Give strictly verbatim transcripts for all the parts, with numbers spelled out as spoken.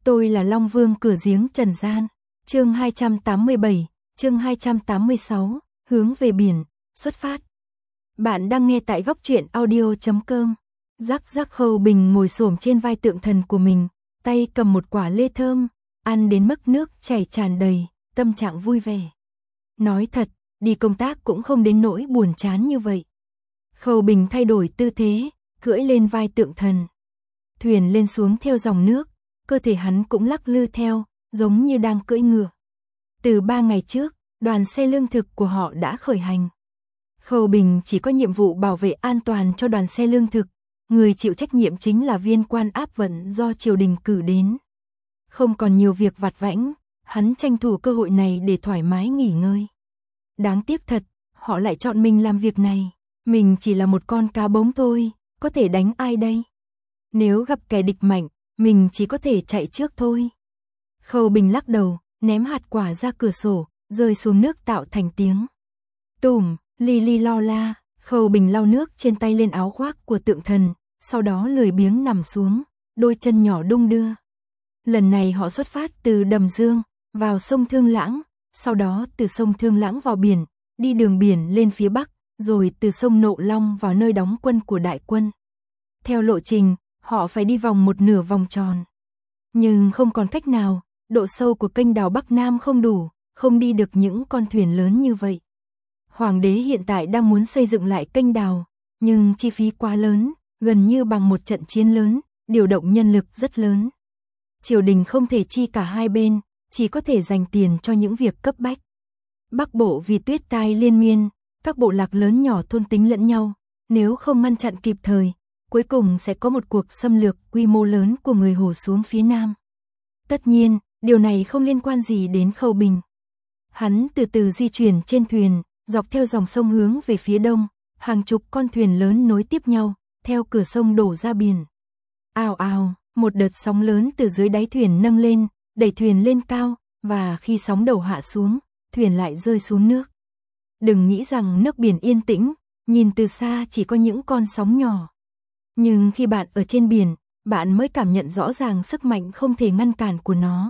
Tôi là Long Vương cửa giếng trần gian. Chương hai trăm tám mươi bảy, chương hai trăm tám mươi sáu, hướng về biển, xuất phát. Bạn đang nghe tại góc truyện audio chấm com. Rắc rắc Khâu Bình ngồi xổm trên vai tượng thần của mình, tay cầm một quả lê thơm, ăn đến mức nước chảy tràn đầy, tâm trạng vui vẻ. Nói thật, đi công tác cũng không đến nỗi buồn chán như vậy. Khâu Bình thay đổi tư thế, cưỡi lên vai tượng thần. Thuyền lên xuống theo dòng nước, cơ thể hắn cũng lắc lư theo, giống như đang cưỡi ngựa. Từ ba ngày trước, đoàn xe lương thực của họ đã khởi hành. Khâu Bình chỉ có nhiệm vụ bảo vệ an toàn cho đoàn xe lương thực, người chịu trách nhiệm chính là viên quan áp vận do triều đình cử đến. Không còn nhiều việc vặt vãnh, hắn tranh thủ cơ hội này để thoải mái nghỉ ngơi. Đáng tiếc thật, họ lại chọn mình làm việc này. Mình chỉ là một con cá bống thôi, có thể đánh ai đây? Nếu gặp kẻ địch mạnh, mình chỉ có thể chạy trước thôi. Khâu Bình lắc đầu, ném hạt quả ra cửa sổ, rơi xuống nước tạo thành tiếng. Tùm, li li lo la, Khâu Bình lau nước trên tay lên áo khoác của tượng thần, sau đó lười biếng nằm xuống, đôi chân nhỏ đung đưa. Lần này họ xuất phát từ Đầm Dương, vào sông Thương Lãng, sau đó từ sông Thương Lãng vào biển, đi đường biển lên phía Bắc, rồi từ sông Nộ Long vào nơi đóng quân của đại quân. Theo lộ trình, họ phải đi vòng một nửa vòng tròn. Nhưng không còn cách nào, độ sâu của kênh đào Bắc Nam không đủ, không đi được những con thuyền lớn như vậy. Hoàng đế hiện tại đang muốn xây dựng lại kênh đào, nhưng chi phí quá lớn, gần như bằng một trận chiến lớn, điều động nhân lực rất lớn. Triều đình không thể chi cả hai bên, chỉ có thể dành tiền cho những việc cấp bách. Bắc Bộ vì tuyết tai liên miên, các bộ lạc lớn nhỏ thôn tính lẫn nhau, nếu không ngăn chặn kịp thời, cuối cùng sẽ có một cuộc xâm lược quy mô lớn của người Hồ xuống phía Nam. Tất nhiên, điều này không liên quan gì đến Khâu Bình. Hắn từ từ di chuyển trên thuyền, dọc theo dòng sông hướng về phía đông, hàng chục con thuyền lớn nối tiếp nhau, theo cửa sông đổ ra biển. Ào ào, một đợt sóng lớn từ dưới đáy thuyền nâng lên, đẩy thuyền lên cao, và khi sóng đầu hạ xuống, thuyền lại rơi xuống nước. Đừng nghĩ rằng nước biển yên tĩnh, nhìn từ xa chỉ có những con sóng nhỏ. Nhưng khi bạn ở trên biển, bạn mới cảm nhận rõ ràng sức mạnh không thể ngăn cản của nó.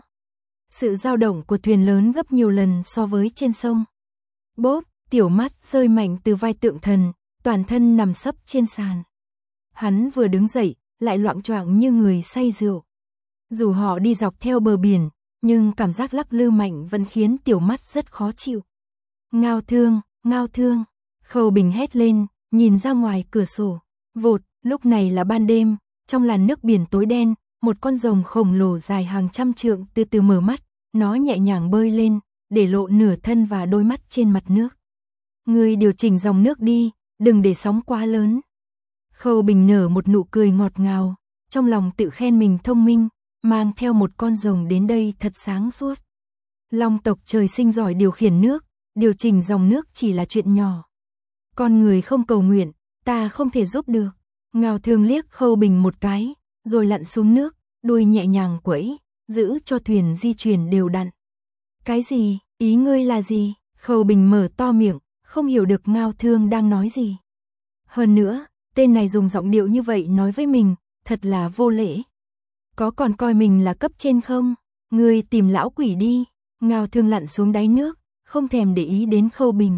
Sự dao động của thuyền lớn gấp nhiều lần so với trên sông. Bốp, Tiểu Mắt rơi mạnh từ vai tượng thần, toàn thân nằm sấp trên sàn. Hắn vừa đứng dậy, lại loạng choạng như người say rượu. Dù họ đi dọc theo bờ biển, nhưng cảm giác lắc lư mạnh vẫn khiến Tiểu Mắt rất khó chịu. Ngao Thương, Ngao Thương, Khâu Bình hét lên, nhìn ra ngoài cửa sổ. Vụt, lúc này là ban đêm, trong làn nước biển tối đen, một con rồng khổng lồ dài hàng trăm trượng từ từ mở mắt, nó nhẹ nhàng bơi lên, để lộ nửa thân và đôi mắt trên mặt nước. Ngươi điều chỉnh dòng nước đi, đừng để sóng quá lớn. Khâu Bình nở một nụ cười ngọt ngào, trong lòng tự khen mình thông minh, mang theo một con rồng đến đây thật sáng suốt. Long tộc trời sinh giỏi điều khiển nước, điều chỉnh dòng nước chỉ là chuyện nhỏ. Con người không cầu nguyện, ta không thể giúp được. Ngao Thương liếc Khâu Bình một cái, rồi lặn xuống nước, đuôi nhẹ nhàng quẫy, giữ cho thuyền di chuyển đều đặn. Cái gì, ý ngươi là gì? Khâu Bình mở to miệng, không hiểu được Ngao Thương đang nói gì. Hơn nữa, tên này dùng giọng điệu như vậy nói với mình, thật là vô lễ. Có còn coi mình là cấp trên không? Ngươi tìm lão quỷ đi. Ngao Thương lặn xuống đáy nước, không thèm để ý đến Khâu Bình.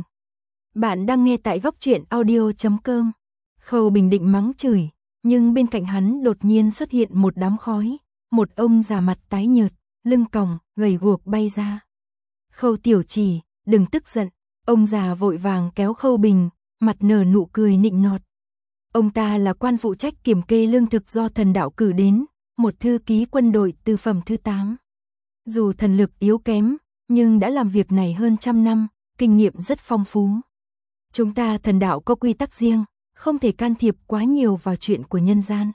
Bạn đang nghe tại góc truyện audio chấm com. Khâu Bình định mắng chửi, nhưng bên cạnh hắn đột nhiên xuất hiện một đám khói, một ông già mặt tái nhợt, lưng còng, gầy guộc bay ra. Khâu tiểu chỉ, đừng tức giận. Ông già vội vàng kéo Khâu Bình, mặt nở nụ cười nịnh nọt. Ông ta là quan phụ trách kiểm kê lương thực do thần đạo cử đến, một thư ký quân đội từ phẩm thứ tám. Dù thần lực yếu kém, nhưng đã làm việc này hơn trăm năm, kinh nghiệm rất phong phú. Chúng ta thần đạo có quy tắc riêng, không thể can thiệp quá nhiều vào chuyện của nhân gian.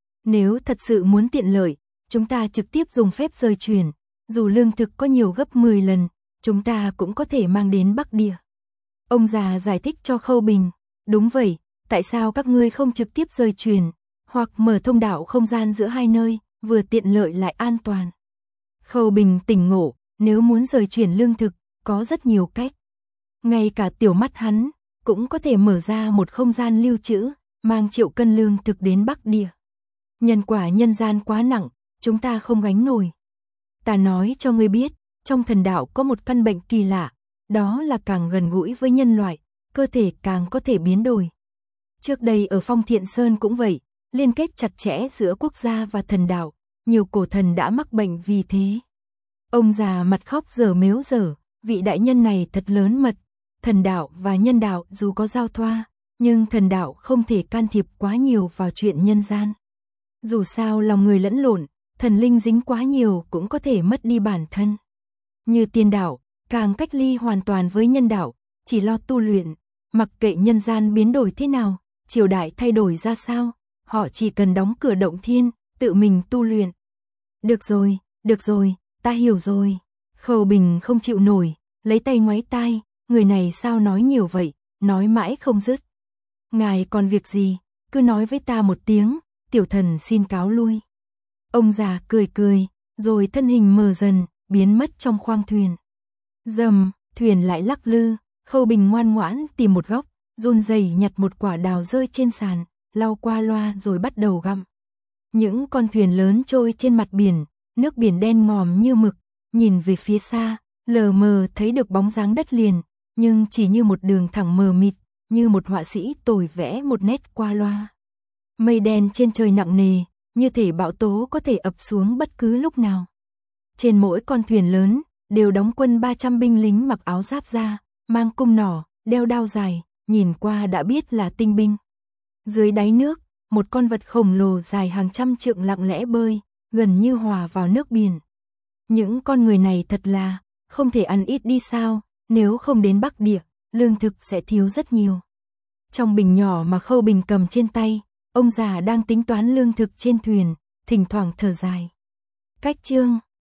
Nếu thật sự muốn tiện lợi, chúng ta trực tiếp dùng phép rời chuyển, dù lương thực có nhiều gấp mười lần, chúng ta cũng có thể mang đến Bắc Địa. Ông già giải thích cho Khâu Bình, đúng vậy, tại sao các ngươi không trực tiếp rời chuyển, hoặc mở thông đạo không gian giữa hai nơi, vừa tiện lợi lại an toàn. Khâu Bình tỉnh ngộ, nếu muốn rời chuyển lương thực, có rất nhiều cách. Ngay cả Tiểu Mắt hắn, cũng có thể mở ra một không gian lưu trữ, mang triệu cân lương thực đến Bắc Địa. Nhân quả nhân gian quá nặng, chúng ta không gánh nổi. Ta nói cho ngươi biết, trong thần đạo có một căn bệnh kỳ lạ, đó là càng gần gũi với nhân loại, cơ thể càng có thể biến đổi. Trước đây ở Phong Thiện Sơn cũng vậy, liên kết chặt chẽ giữa quốc gia và thần đạo, nhiều cổ thần đã mắc bệnh vì thế. Ông già mặt khóc dở mếu dở, vị đại nhân này thật lớn mật, thần đạo và nhân đạo dù có giao thoa, nhưng thần đạo không thể can thiệp quá nhiều vào chuyện nhân gian. Dù sao lòng người lẫn lộn, thần linh dính quá nhiều cũng có thể mất đi bản thân. Như tiên đạo, càng cách ly hoàn toàn với nhân đạo, chỉ lo tu luyện, mặc kệ nhân gian biến đổi thế nào, triều đại thay đổi ra sao, họ chỉ cần đóng cửa động thiên, tự mình tu luyện. Được rồi, được rồi, ta hiểu rồi. Khâu Bình không chịu nổi, lấy tay ngoáy tai, người này sao nói nhiều vậy, nói mãi không dứt. Ngài còn việc gì, cứ nói với ta một tiếng, tiểu thần xin cáo lui. Ông già cười cười, rồi thân hình mờ dần, biến mất trong khoang thuyền. Dầm, thuyền lại lắc lư, Khâu Bình ngoan ngoãn tìm một góc, run rẩy nhặt một quả đào rơi trên sàn, lau qua loa rồi bắt đầu gặm. Những con thuyền lớn trôi trên mặt biển, nước biển đen ngòm như mực, nhìn về phía xa, lờ mờ thấy được bóng dáng đất liền, nhưng chỉ như một đường thẳng mờ mịt, như một họa sĩ tồi vẽ một nét qua loa. Mây đen trên trời nặng nề, như thể bão tố có thể ập xuống bất cứ lúc nào. Trên mỗi con thuyền lớn, đều đóng quân ba trăm binh lính mặc áo giáp da, mang cung nỏ, đeo đao dài, nhìn qua đã biết là tinh binh. Dưới đáy nước, một con vật khổng lồ dài hàng trăm trượng lặng lẽ bơi, gần như hòa vào nước biển. Những con người này thật là, không thể ăn ít đi sao, nếu không đến Bắc Địa, lương thực sẽ thiếu rất nhiều. Trong bình nhỏ mà Khâu Bình cầm trên tay, ông già đang tính toán lương thực trên thuyền, thỉnh thoảng thở dài. Cách chương